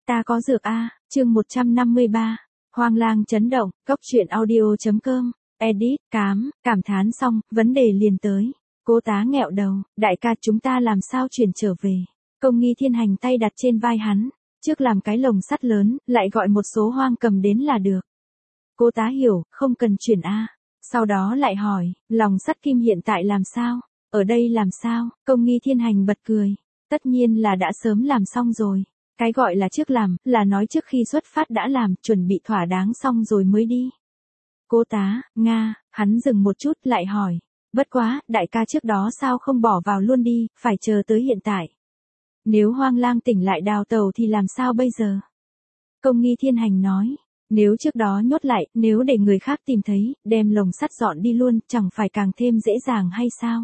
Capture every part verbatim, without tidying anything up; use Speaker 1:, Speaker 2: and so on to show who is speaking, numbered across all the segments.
Speaker 1: Ta có dược a, chương một trăm năm mươi ba. Hoang lang chấn động, cốc truyện audio chấm com, edit, cám, cảm thán xong, vấn đề liền tới. Cô tá nghẹo đầu, đại ca chúng ta làm sao chuyển trở về. Công nghi thiên hành tay đặt trên vai hắn, trước làm cái lồng sắt lớn, lại gọi một số hoang cầm đến là được. Cô tá hiểu, không cần chuyển a. Sau đó lại hỏi, lòng sắt kim hiện tại làm sao? Ở đây làm sao? Công nghi thiên hành bật cười. Tất nhiên là đã sớm làm xong rồi. Cái gọi là trước làm, là nói trước khi xuất phát đã làm, chuẩn bị thỏa đáng xong rồi mới đi. Cô tá, Nga, hắn dừng một chút lại hỏi. Bất quá, đại ca trước đó sao không bỏ vào luôn đi, phải chờ tới hiện tại. Nếu hoang lang tỉnh lại đào tàu thì làm sao bây giờ? Công nghi thiên hành nói. Nếu trước đó nhốt lại, nếu để người khác tìm thấy, đem lồng sắt dọn đi luôn, chẳng phải càng thêm dễ dàng hay sao?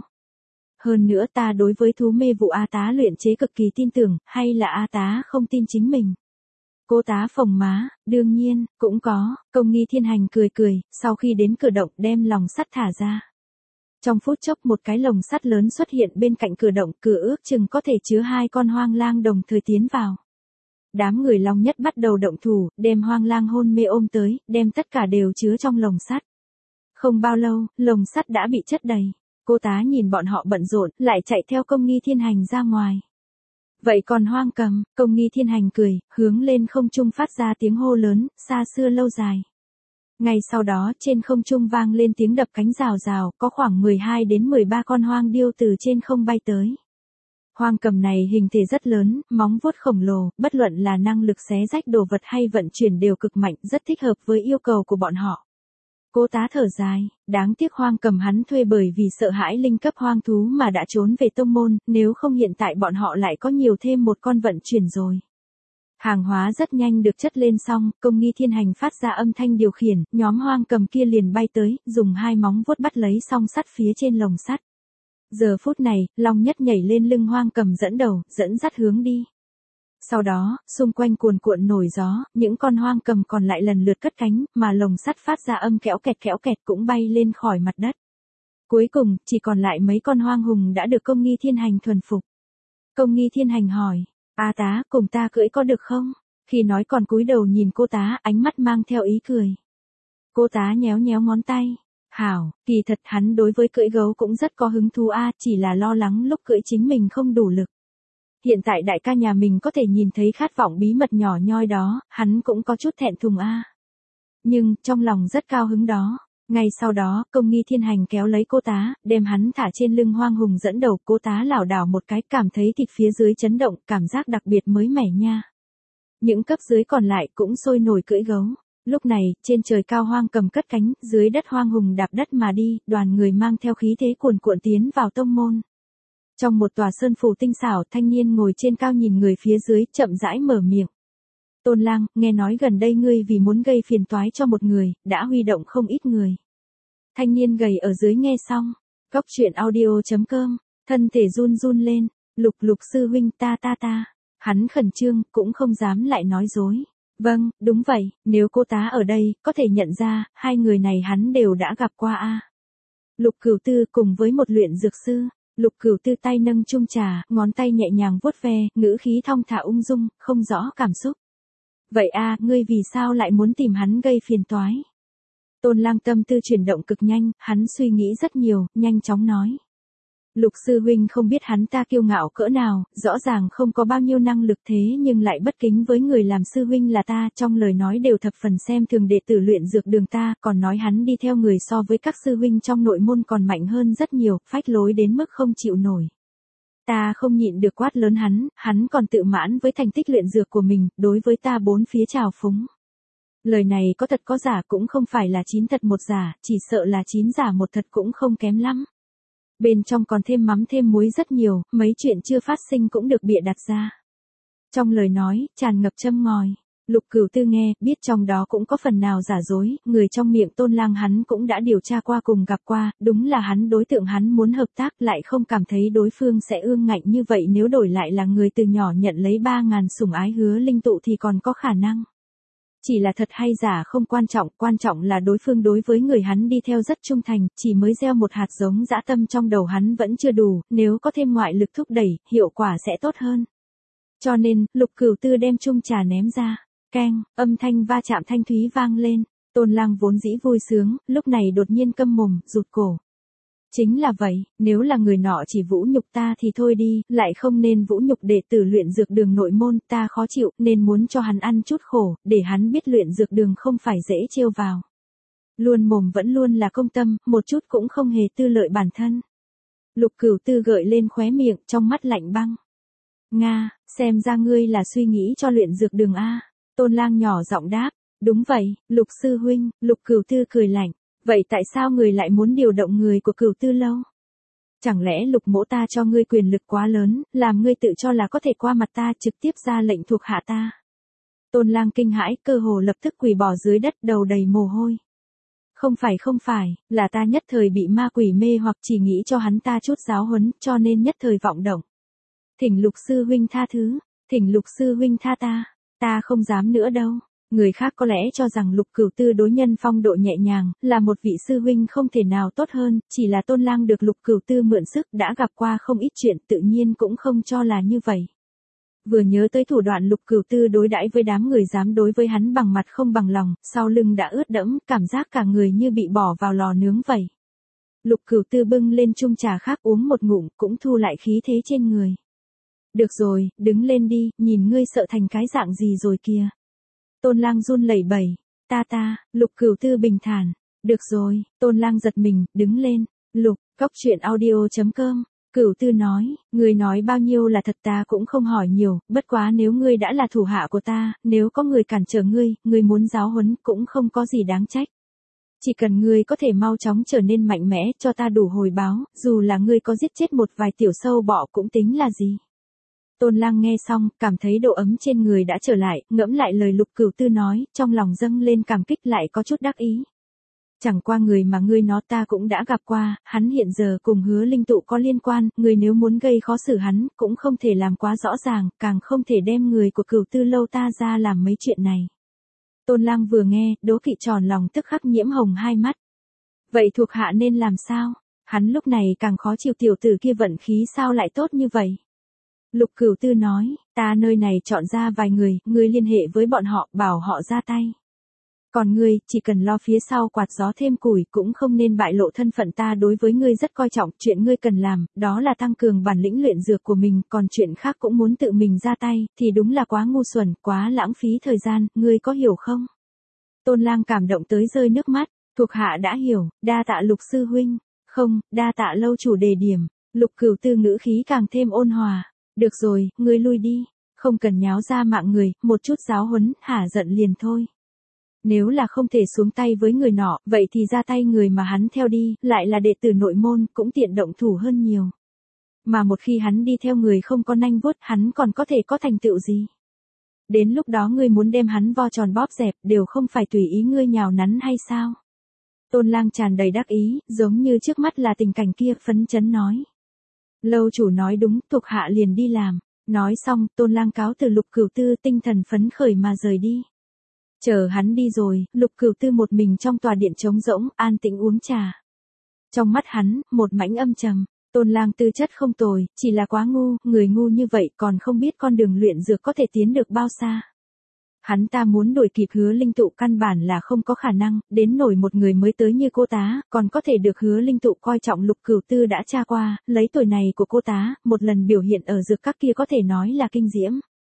Speaker 1: Hơn nữa ta đối với thú mê vụ A tá luyện chế cực kỳ tin tưởng, hay là A tá không tin chính mình? Cô tá phồng má, đương nhiên, cũng có, công nghi thiên hành cười cười, sau khi đến cửa động đem lồng sắt thả ra. Trong phút chốc một cái lồng sắt lớn xuất hiện bên cạnh cửa động, cửa ước chừng có thể chứa hai con hoang lang đồng thời tiến vào. Đám người long nhất bắt đầu động thủ, đem hoang lang hôn mê ôm tới, đem tất cả đều chứa trong lồng sắt. Không bao lâu, lồng sắt đã bị chất đầy. Cô tá nhìn bọn họ bận rộn, lại chạy theo công nghi thiên hành ra ngoài. Vậy còn hoang cầm, công nghi thiên hành cười, hướng lên không trung phát ra tiếng hô lớn, xa xưa lâu dài. Ngay sau đó trên không trung vang lên tiếng đập cánh rào rào, có khoảng mười hai đến mười ba con hoang điêu từ trên không bay tới. Hoang cầm này hình thể rất lớn, móng vuốt khổng lồ, bất luận là năng lực xé rách đồ vật hay vận chuyển đều cực mạnh, rất thích hợp với yêu cầu của bọn họ. Cô tá thở dài, đáng tiếc hoang cầm hắn thuê bởi vì sợ hãi linh cấp hoang thú mà đã trốn về tông môn, nếu không hiện tại bọn họ lại có nhiều thêm một con vận chuyển rồi. Hàng hóa rất nhanh được chất lên xong, công nghi thiên hành phát ra âm thanh điều khiển, nhóm hoang cầm kia liền bay tới, dùng hai móng vuốt bắt lấy song sắt phía trên lồng sắt. Giờ phút này, long nhất nhảy lên lưng hoang cầm dẫn đầu, dẫn dắt hướng đi. Sau đó, xung quanh cuồn cuộn nổi gió, những con hoang cầm còn lại lần lượt cất cánh, mà lồng sắt phát ra âm kéo kẹt kéo kẹt cũng bay lên khỏi mặt đất. Cuối cùng, chỉ còn lại mấy con hoang hùng đã được công nghi thiên hành thuần phục. Công nghi thiên hành hỏi, A tá, cùng ta cưỡi có được không? Khi nói còn cúi đầu nhìn cô tá, ánh mắt mang theo ý cười. Cô tá nhéo nhéo ngón tay. Hảo, kỳ thật hắn đối với cưỡi gấu cũng rất có hứng thú a, chỉ là lo lắng lúc cưỡi chính mình không đủ lực. Hiện tại đại ca nhà mình có thể nhìn thấy khát vọng bí mật nhỏ nhoi đó, hắn cũng có chút thẹn thùng a. Nhưng, trong lòng rất cao hứng đó. Ngay sau đó, công nghi thiên hành kéo lấy cô tá, đem hắn thả trên lưng hoang hùng dẫn đầu, cô tá lảo đảo một cái, cảm thấy thịt phía dưới chấn động, cảm giác đặc biệt mới mẻ nha. Những cấp dưới còn lại cũng sôi nổi cưỡi gấu. Lúc này, trên trời cao hoang cầm cất cánh, dưới đất hoang hùng đạp đất mà đi, đoàn người mang theo khí thế cuồn cuộn tiến vào tông môn. Trong một tòa sơn phủ tinh xảo, thanh niên ngồi trên cao nhìn người phía dưới, chậm rãi mở miệng. Tôn lang, nghe nói gần đây ngươi vì muốn gây phiền toái cho một người, đã huy động không ít người. Thanh niên gầy ở dưới nghe xong, cốc truyện audio chấm com, thân thể run run lên, lục lục sư huynh ta ta ta. Hắn khẩn trương, cũng không dám lại nói dối. Vâng, đúng vậy, nếu cô tá ở đây, có thể nhận ra, hai người này hắn đều đã gặp qua a. Lục Cửu Tư cùng với một luyện dược sư, Lục Cửu Tư tay nâng chung trà, ngón tay nhẹ nhàng vuốt ve, ngữ khí thong thả ung dung, không rõ cảm xúc. Vậy a, ngươi vì sao lại muốn tìm hắn gây phiền toái? Tôn Lang tâm tư chuyển động cực nhanh, hắn suy nghĩ rất nhiều, nhanh chóng nói. Lục sư huynh không biết hắn ta kiêu ngạo cỡ nào, rõ ràng không có bao nhiêu năng lực thế nhưng lại bất kính với người làm sư huynh là ta, trong lời nói đều thập phần xem thường đệ tử luyện dược đường ta, còn nói hắn đi theo người so với các sư huynh trong nội môn còn mạnh hơn rất nhiều, phách lối đến mức không chịu nổi. Ta không nhịn được quát lớn hắn, hắn còn tự mãn với thành tích luyện dược của mình, đối với ta bốn phía trào phúng. Lời này có thật có giả cũng không phải là chín thật một giả, chỉ sợ là chín giả một thật cũng không kém lắm. Bên trong còn thêm mắm thêm muối rất nhiều, mấy chuyện chưa phát sinh cũng được bịa đặt ra. Trong lời nói, tràn ngập châm ngòi. Lục Cửu Tư nghe, biết trong đó cũng có phần nào giả dối, người trong miệng Tôn Lang hắn cũng đã điều tra qua cùng gặp qua, đúng là hắn đối tượng hắn muốn hợp tác lại không cảm thấy đối phương sẽ ương ngạnh như vậy, nếu đổi lại là người từ nhỏ nhận lấy ba ngàn sủng ái hứa linh tụ thì còn có khả năng. Chỉ là thật hay giả không quan trọng, quan trọng là đối phương đối với người hắn đi theo rất trung thành, chỉ mới gieo một hạt giống dã tâm trong đầu hắn vẫn chưa đủ, nếu có thêm ngoại lực thúc đẩy, hiệu quả sẽ tốt hơn. Cho nên, Lục Cửu Tư đem chung trà ném ra. Keng, âm thanh va chạm thanh thúy vang lên. Tôn Lang vốn dĩ vui sướng, lúc này đột nhiên câm mồm, rụt cổ. Chính là vậy, nếu là người nọ chỉ vũ nhục ta thì thôi đi, lại không nên vũ nhục đệ tử luyện dược đường nội môn, ta khó chịu, nên muốn cho hắn ăn chút khổ, để hắn biết luyện dược đường không phải dễ trêu vào. Luôn mồm vẫn luôn là công tâm, một chút cũng không hề tư lợi bản thân. Lục Cửu Tư gợi lên khóe miệng, trong mắt lạnh băng. Nga, xem ra ngươi là suy nghĩ cho luyện dược đường a. Tôn Lang nhỏ giọng đáp, đúng vậy, Lục sư huynh. Lục Cửu Tư cười lạnh, vậy tại sao người lại muốn điều động người của Cửu Tư lâu? Chẳng lẽ Lục mỗ ta cho ngươi quyền lực quá lớn, làm ngươi tự cho là có thể qua mặt ta trực tiếp ra lệnh thuộc hạ ta? Tôn Lang kinh hãi, cơ hồ lập tức quỳ bỏ dưới đất, đầu đầy mồ hôi. Không phải không phải, là ta nhất thời bị ma quỷ mê hoặc chỉ nghĩ cho hắn ta chút giáo huấn, cho nên nhất thời vọng động. Thỉnh Lục sư huynh tha thứ, thỉnh Lục sư huynh tha ta, ta không dám nữa đâu. Người khác có lẽ cho rằng Lục Cửu Tư đối nhân phong độ nhẹ nhàng, là một vị sư huynh không thể nào tốt hơn, chỉ là Tôn Lang được Lục Cửu Tư mượn sức đã gặp qua không ít chuyện, tự nhiên cũng không cho là như vậy. Vừa nhớ tới thủ đoạn Lục Cửu Tư đối đãi với đám người dám đối với hắn bằng mặt không bằng lòng, sau lưng đã ướt đẫm, cảm giác cả người như bị bỏ vào lò nướng vậy. Lục Cửu Tư bưng lên chung trà khác uống một ngụm, cũng thu lại khí thế trên người. Được rồi, đứng lên đi, nhìn ngươi sợ thành cái dạng gì rồi kìa. Tôn Lang run lẩy bẩy, ta ta, Lục Cửu Tư bình thản, được rồi. Tôn Lang giật mình, đứng lên. Lục, cóc truyện audio chấm com. Cửu Tư nói, ngươi nói bao nhiêu là thật ta cũng không hỏi nhiều, bất quá nếu ngươi đã là thủ hạ của ta, nếu có người cản trở ngươi, ngươi muốn giáo huấn cũng không có gì đáng trách. Chỉ cần ngươi có thể mau chóng trở nên mạnh mẽ cho ta đủ hồi báo, dù là ngươi có giết chết một vài tiểu sâu bọ cũng tính là gì. Tôn Lang nghe xong, cảm thấy độ ấm trên người đã trở lại, ngẫm lại lời Lục Cửu Tư nói, trong lòng dâng lên cảm kích lại có chút đắc ý. Chẳng qua người mà ngươi nó ta cũng đã gặp qua, hắn hiện giờ cùng Hứa Linh Tụ có liên quan, ngươi nếu muốn gây khó xử hắn, cũng không thể làm quá rõ ràng, càng không thể đem người của Cửu Tư lâu ta ra làm mấy chuyện này. Tôn Lang vừa nghe, đố kỵ tròn lòng tức khắc nhiễm hồng hai mắt. Vậy thuộc hạ nên làm sao? Hắn lúc này càng khó chịu tiểu tử kia vận khí sao lại tốt như vậy? Lục Cửu Tư nói, ta nơi này chọn ra vài người, ngươi liên hệ với bọn họ, bảo họ ra tay. Còn ngươi, chỉ cần lo phía sau quạt gió thêm củi, cũng không nên bại lộ thân phận ta đối với ngươi rất coi trọng, chuyện ngươi cần làm, đó là tăng cường bản lĩnh luyện dược của mình, còn chuyện khác cũng muốn tự mình ra tay, thì đúng là quá ngu xuẩn, quá lãng phí thời gian, ngươi có hiểu không? Tôn Lang cảm động tới rơi nước mắt, thuộc hạ đã hiểu, đa tạ Lục sư huynh, không, đa tạ lâu chủ đề điểm. Lục Cửu Tư ngữ khí càng thêm ôn hòa. Được rồi, ngươi lui đi, không cần nháo ra mạng người, một chút giáo huấn, hả giận liền thôi. Nếu là không thể xuống tay với người nọ, vậy thì ra tay người mà hắn theo đi, lại là đệ tử nội môn, cũng tiện động thủ hơn nhiều. Mà một khi hắn đi theo người không có nanh vuốt, hắn còn có thể có thành tựu gì? Đến lúc đó ngươi muốn đem hắn vo tròn bóp dẹp, đều không phải tùy ý ngươi nhào nắn hay sao? Tôn Lang tràn đầy đắc ý, giống như trước mắt là tình cảnh kia, phấn chấn nói. Lâu chủ nói đúng, thuộc hạ liền đi làm. Nói xong, Tôn Lang cáo từ Lục Cửu Tư, tinh thần phấn khởi mà rời đi. Chờ hắn đi rồi, Lục Cửu Tư một mình trong tòa điện trống rỗng, an tĩnh uống trà. Trong mắt hắn, một mảnh âm trầm. Tôn Lang tư chất không tồi, chỉ là quá ngu, người ngu như vậy còn không biết con đường luyện dược có thể tiến được bao xa. Hắn ta muốn đuổi kịp Hứa Linh Tụ căn bản là không có khả năng, đến nổi một người mới tới như cô tá, còn có thể được Hứa Linh Tụ coi trọng. Lục Cửu Tư đã tra qua, lấy tuổi này của cô tá, một lần biểu hiện ở dược các kia có thể nói là kinh diễm.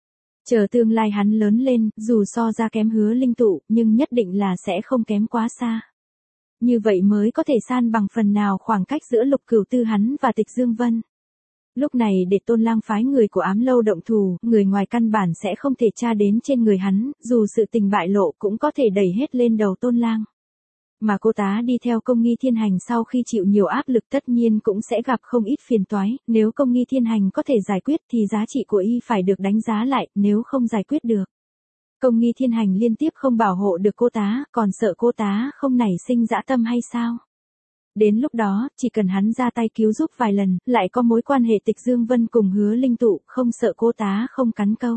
Speaker 1: Chờ tương lai hắn lớn lên, dù so ra kém Hứa Linh Tụ, nhưng nhất định là sẽ không kém quá xa. Như vậy mới có thể san bằng phần nào khoảng cách giữa Lục Cửu Tư hắn và Tịch Dương Vân. Lúc này để Tôn Lang phái người của Ám Lâu động thủ, người ngoài căn bản sẽ không thể tra đến trên người hắn, dù sự tình bại lộ cũng có thể đẩy hết lên đầu Tôn Lang. Mà cô tá đi theo Công Nghi Thiên Hành sau khi chịu nhiều áp lực tất nhiên cũng sẽ gặp không ít phiền toái, nếu Công Nghi Thiên Hành có thể giải quyết thì giá trị của y phải được đánh giá lại, nếu không giải quyết được. Công Nghi Thiên Hành liên tiếp không bảo hộ được cô tá, còn sợ cô tá không nảy sinh dã tâm hay sao? Đến lúc đó, chỉ cần hắn ra tay cứu giúp vài lần, lại có mối quan hệ Tịch Dương Vân cùng Hứa Linh Tụ, không sợ cô tá không cắn câu.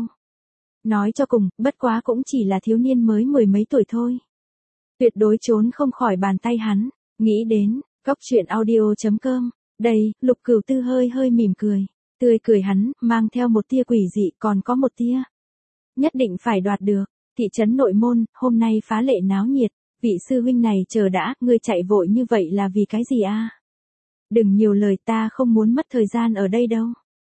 Speaker 1: Nói cho cùng, bất quá cũng chỉ là thiếu niên mới mười mấy tuổi thôi. Tuyệt đối trốn không khỏi bàn tay hắn. Nghĩ đến, cóc truyện audio chấm com. Đây, Lục Cửu Tư hơi hơi mỉm cười. Tươi cười hắn, mang theo một tia quỷ dị, còn có một tia. Nhất định phải đoạt được. Thị trấn nội môn, hôm nay phá lệ náo nhiệt. Vị sư huynh này chờ đã, ngươi chạy vội như vậy là vì cái gì a? Đừng nhiều lời, ta không muốn mất thời gian ở đây đâu.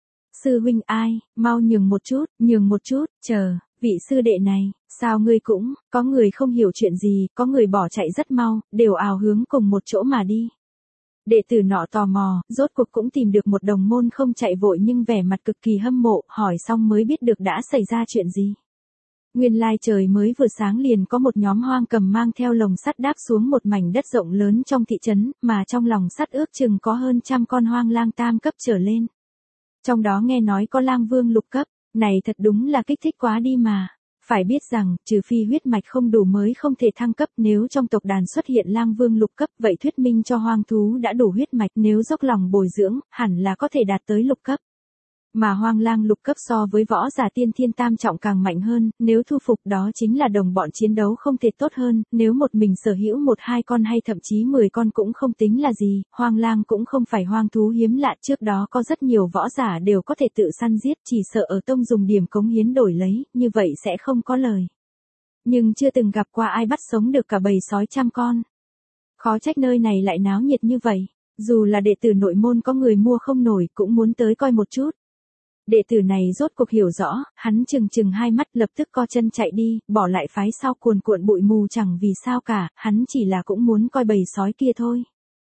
Speaker 1: Sư huynh ai, mau nhường một chút, nhường một chút, chờ, vị sư đệ này, sao ngươi cũng, có người không hiểu chuyện gì, có người bỏ chạy rất mau, đều ào hướng cùng một chỗ mà đi. Đệ tử nọ tò mò, rốt cuộc cũng tìm được một đồng môn không chạy vội nhưng vẻ mặt cực kỳ hâm mộ, hỏi xong mới biết được đã xảy ra chuyện gì. Nguyên lai trời mới vừa sáng liền có một nhóm hoang cầm mang theo lồng sắt đáp xuống một mảnh đất rộng lớn trong thị trấn, mà trong lòng sắt ước chừng có hơn trăm con hoang lang tam cấp trở lên. Trong đó nghe nói có lang vương lục cấp, này thật đúng là kích thích quá đi mà. Phải biết rằng, trừ phi huyết mạch không đủ mới không thể thăng cấp, nếu trong tộc đàn xuất hiện lang vương lục cấp, vậy thuyết minh cho hoang thú đã đủ huyết mạch, nếu dốc lòng bồi dưỡng, hẳn là có thể đạt tới lục cấp. Mà hoang lang lục cấp so với võ giả tiên thiên tam trọng càng mạnh hơn, nếu thu phục đó chính là đồng bọn chiến đấu không thể tốt hơn, nếu một mình sở hữu một hai con hay thậm chí mười con cũng không tính là gì, hoang lang cũng không phải hoang thú hiếm lạ, trước đó có rất nhiều võ giả đều có thể tự săn giết, chỉ sợ ở tông dùng điểm cống hiến đổi lấy, như vậy sẽ không có lời. Nhưng chưa từng gặp qua ai bắt sống được cả bầy sói trăm con. Khó trách nơi này lại náo nhiệt như vậy, dù là đệ tử nội môn có người mua không nổi cũng muốn tới coi một chút. Đệ tử này rốt cuộc hiểu rõ, hắn chừng chừng hai mắt lập tức co chân chạy đi, bỏ lại phái sau cuồn cuộn bụi mù chẳng vì sao cả, hắn chỉ là cũng muốn coi bầy sói kia thôi.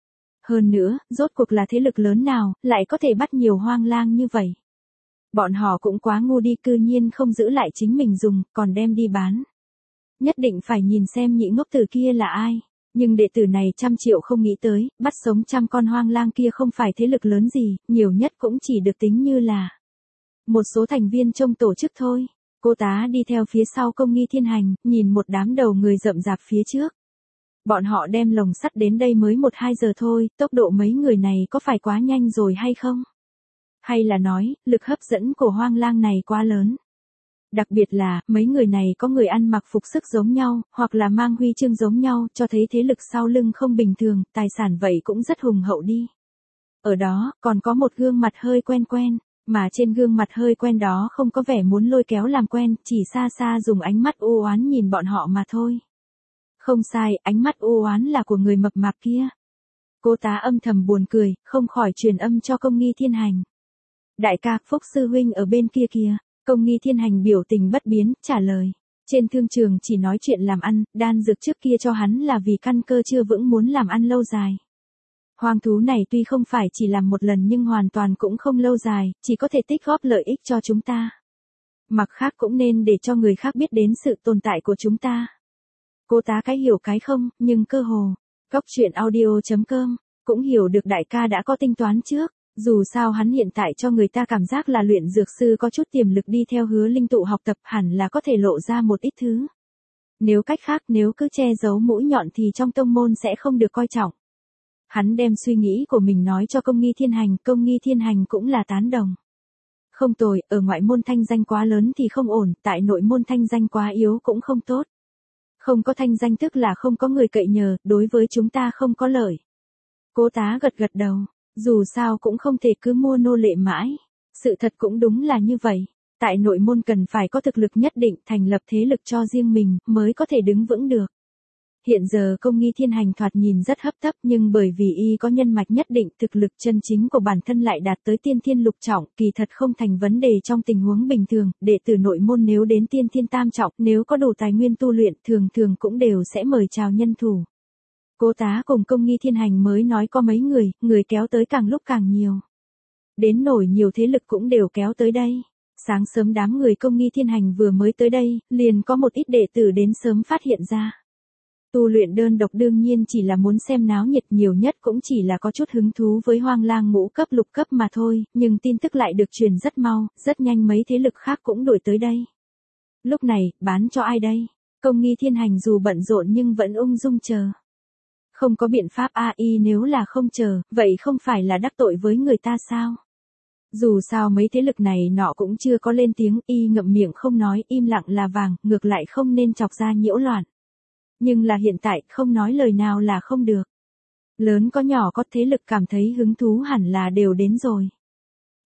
Speaker 1: Hơn nữa, rốt cuộc là thế lực lớn nào, lại có thể bắt nhiều hoang lang như vậy. Bọn họ cũng quá ngu đi, cư nhiên không giữ lại chính mình dùng, còn đem đi bán. Nhất định phải nhìn xem nhị ngốc tử kia là ai. Nhưng đệ tử này trăm triệu không nghĩ tới, bắt sống trăm con hoang lang kia không phải thế lực lớn gì, nhiều nhất cũng chỉ được tính như là một số thành viên trong tổ chức thôi. Cô tá đi theo phía sau Công Nghi Thiên Hành, nhìn một đám đầu người rậm rạp phía trước. Bọn họ đem lồng sắt đến đây mới một hai giờ thôi, tốc độ mấy người này có phải quá nhanh rồi hay không? Hay là nói, lực hấp dẫn của hoang lang này quá lớn? Đặc biệt là, mấy người này có người ăn mặc phục sức giống nhau, hoặc là mang huy chương giống nhau, cho thấy thế lực sau lưng không bình thường, tài sản vậy cũng rất hùng hậu đi. Ở đó, còn có một gương mặt hơi quen quen. Mà trên gương mặt hơi quen đó không có vẻ muốn lôi kéo làm quen, chỉ xa xa dùng ánh mắt u oán nhìn bọn họ mà thôi. Không sai, ánh mắt u oán là của người mập mạp kia. Cô tá âm thầm buồn cười, không khỏi truyền âm cho Công Nghi Thiên Hành. Đại ca, Phúc sư huynh ở bên kia kìa. Công Nghi Thiên Hành biểu tình bất biến, trả lời. Trên thương trường chỉ nói chuyện làm ăn, đan dược trước kia cho hắn là vì căn cơ chưa vững muốn làm ăn lâu dài. Hoang thú này tuy không phải chỉ làm một lần nhưng hoàn toàn cũng không lâu dài, chỉ có thể tích góp lợi ích cho chúng ta. Mặt khác cũng nên để cho người khác biết đến sự tồn tại của chúng ta. Cô tá cái hiểu cái không, nhưng cơ hồ. Cóc truyện audio chấm com, cũng hiểu được đại ca đã có tính toán trước. Dù sao hắn hiện tại cho người ta cảm giác là luyện dược sư có chút tiềm lực đi theo Hứa Linh tụ học tập hẳn là có thể lộ ra một ít thứ. Nếu cách khác nếu cứ che giấu mũi nhọn thì trong tông môn sẽ không được coi trọng. Hắn đem suy nghĩ của mình nói cho Công Nghi Thiên Hành, Công Nghi Thiên Hành cũng là tán đồng. Không tồi, ở ngoại môn thanh danh quá lớn thì không ổn, tại nội môn thanh danh quá yếu cũng không tốt. Không có thanh danh tức là không có người cậy nhờ, đối với chúng ta không có lợi. Cố tá gật gật đầu, dù sao cũng không thể cứ mua nô lệ mãi. Sự thật cũng đúng là như vậy. Tại nội môn cần phải có thực lực nhất định, thành lập thế lực cho riêng mình, mới có thể đứng vững được. Hiện giờ Công Nghi Thiên Hành thoạt nhìn rất hấp tấp nhưng bởi vì y có nhân mạch nhất định, thực lực chân chính của bản thân lại đạt tới tiên thiên lục trọng, kỳ thật không thành vấn đề trong tình huống bình thường, đệ tử nội môn nếu đến tiên thiên tam trọng, nếu có đủ tài nguyên tu luyện, thường thường cũng đều sẽ mời chào nhân thủ. Cố tá cùng Công Nghi Thiên Hành mới nói có mấy người, người kéo tới càng lúc càng nhiều. Đến nổi nhiều thế lực cũng đều kéo tới đây. Sáng sớm đám người Công Nghi Thiên Hành vừa mới tới đây, liền có một ít đệ tử đến sớm phát hiện ra. Tu luyện đơn độc đương nhiên chỉ là muốn xem náo nhiệt, nhiều nhất cũng chỉ là có chút hứng thú với hoang lang ngũ cấp lục cấp mà thôi, nhưng tin tức lại được truyền rất mau, rất nhanh mấy thế lực khác cũng đuổi tới đây. Lúc này, bán cho ai đây? Công Nghi Thiên Hành dù bận rộn nhưng vẫn ung dung chờ. Không có biện pháp a y nếu là không chờ, vậy không phải là đắc tội với người ta sao? Dù sao mấy thế lực này nọ cũng chưa có lên tiếng, y ngậm miệng không nói, im lặng là vàng, ngược lại không nên chọc ra nhiễu loạn. Nhưng là hiện tại, không nói lời nào là không được. Lớn có nhỏ có thế lực cảm thấy hứng thú hẳn là đều đến rồi.